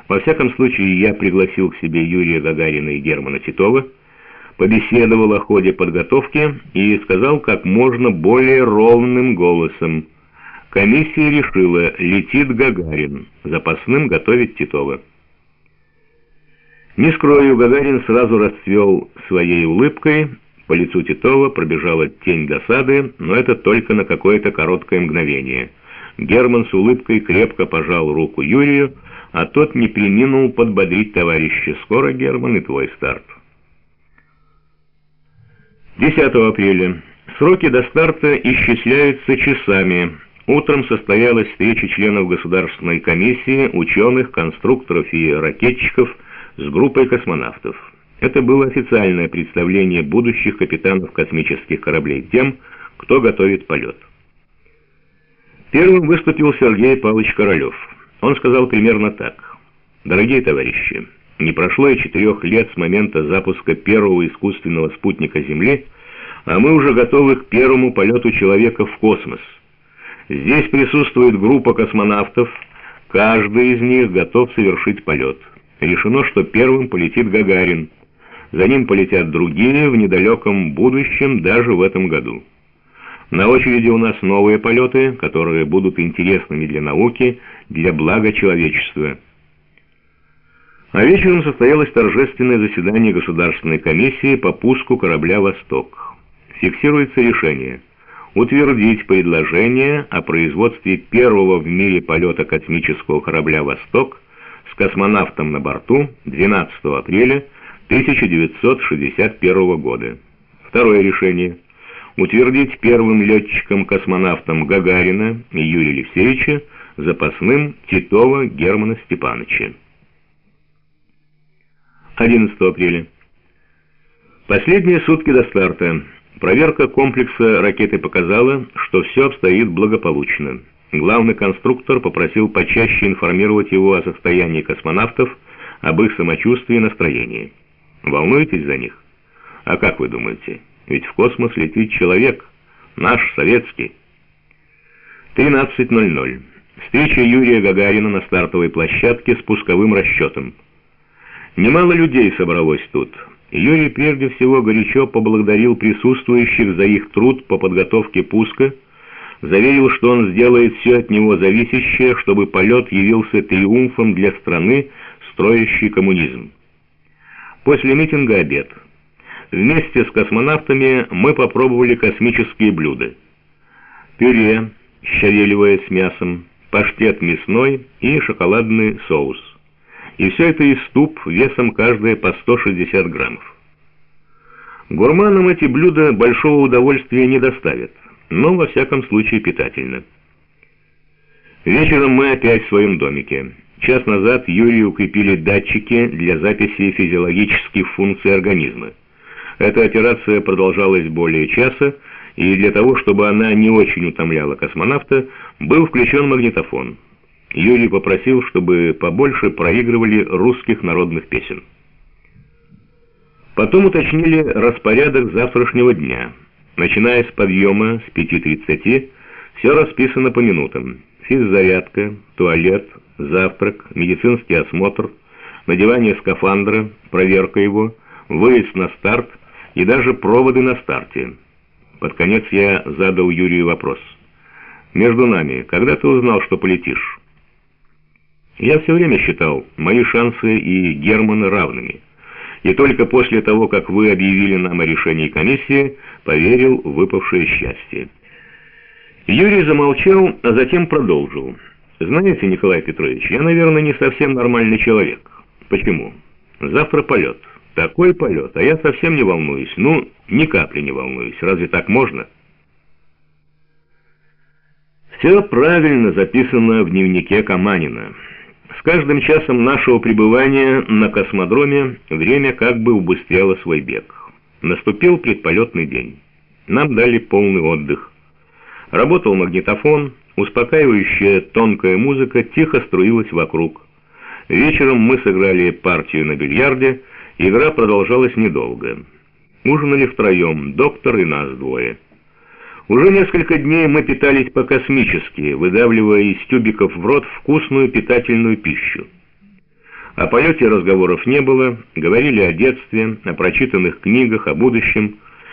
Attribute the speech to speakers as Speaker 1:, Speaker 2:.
Speaker 1: Во всяком случае, я пригласил к себе Юрия Гагарина и Германа Титова, побеседовал о ходе подготовки и сказал как можно более ровным голосом: комиссия решила, летит Гагарин, запасным готовить Титова. Не скрою, Гагарин сразу расцвел своей улыбкой, по лицу Титова пробежала тень досады, но это только на какое-то короткое мгновение. Герман с улыбкой крепко пожал руку Юрию, а тот не преминул подбодрить товарища: «Скоро, Герман, и твой старт». 10 апреля. Сроки до старта исчисляются часами. Утром состоялась встреча членов Государственной комиссии, ученых, конструкторов и ракетчиков с группой космонавтов. Это было официальное представление будущих капитанов космических кораблей тем, кто готовит полет. Первым выступил Сергей Павлович Королев. Он сказал примерно так: «Дорогие товарищи, не прошло и 4 лет с момента запуска первого искусственного спутника Земли, а мы уже готовы к первому полету человека в космос. Здесь присутствует группа космонавтов, каждый из них готов совершить полет. Решено, что первым полетит Гагарин, за ним полетят другие в недалеком будущем, даже в этом году. На очереди у нас новые полеты, которые будут интересными для науки, для блага человечества». А вечером состоялось торжественное заседание Государственной комиссии по пуску корабля «Восток». Фиксируется решение утвердить предложение о производстве первого в мире полета космического корабля «Восток» с космонавтом на борту 12 апреля 1961 года. Второе решение утвердить первым летчиком-космонавтом Гагарина и Юрия Алексеевича, запасным Титова Германа Степановича. 11 апреля. Последние сутки до старта. Проверка комплекса ракеты показала, что все обстоит благополучно. Главный конструктор попросил почаще информировать его о состоянии космонавтов, об их самочувствии и настроении. Волнуетесь за них? А как вы думаете? Ведь в космос летит человек, наш, советский. 13:00. Встреча Юрия Гагарина на стартовой площадке с пусковым расчетом. Немало людей собралось тут. Юрий прежде всего горячо поблагодарил присутствующих за их труд по подготовке пуска, заверил, что он сделает все от него зависящее, чтобы полет явился триумфом для страны, строящей коммунизм. После митинга обед. Вместе с космонавтами мы попробовали космические блюда: пюре щавелевое с мясом, паштет мясной и шоколадный соус. И все это из туп весом каждая по 160 граммов. Гурманам эти блюда большого удовольствия не доставят, но во всяком случае питательно. Вечером мы опять в своем домике. Час назад Юрию укрепили датчики для записи физиологических функций организма. Эта операция продолжалась более часа, и для того, чтобы она не очень утомляла космонавта, был включен магнитофон. Юрий попросил, чтобы побольше проигрывали русских народных песен. Потом уточнили распорядок завтрашнего дня. Начиная с подъема с 5:30, все расписано по минутам. Физзарядка, туалет, завтрак, медицинский осмотр, надевание скафандра, проверка его, выезд на старт и даже проводы на старте. Под конец я задал Юрию вопрос: «Между нами, когда ты узнал, что полетишь?» Я все время считал мои шансы и Германа равными. И только после того, как вы объявили нам о решении комиссии, поверил в выпавшее счастье. Юрий замолчал, а затем продолжил: «Знаете, Николай Петрович, я, наверное, не совсем нормальный человек. Почему? Завтра полет. Такой полет, а я совсем не волнуюсь. Ну, ни капли не волнуюсь. Разве так можно?» Все правильно записано в дневнике Каманина. С каждым часом нашего пребывания на космодроме время как бы убыстряло свой бег. Наступил предполетный день. Нам дали полный отдых. Работал магнитофон, успокаивающая тонкая музыка тихо струилась вокруг. Вечером мы сыграли партию на бильярде, игра продолжалась недолго. Ужинали втроем, доктор и нас двое. Уже несколько дней мы питались по-космически, выдавливая из тюбиков в рот вкусную питательную пищу. О полете разговоров не было, говорили о детстве, о прочитанных книгах, о будущем.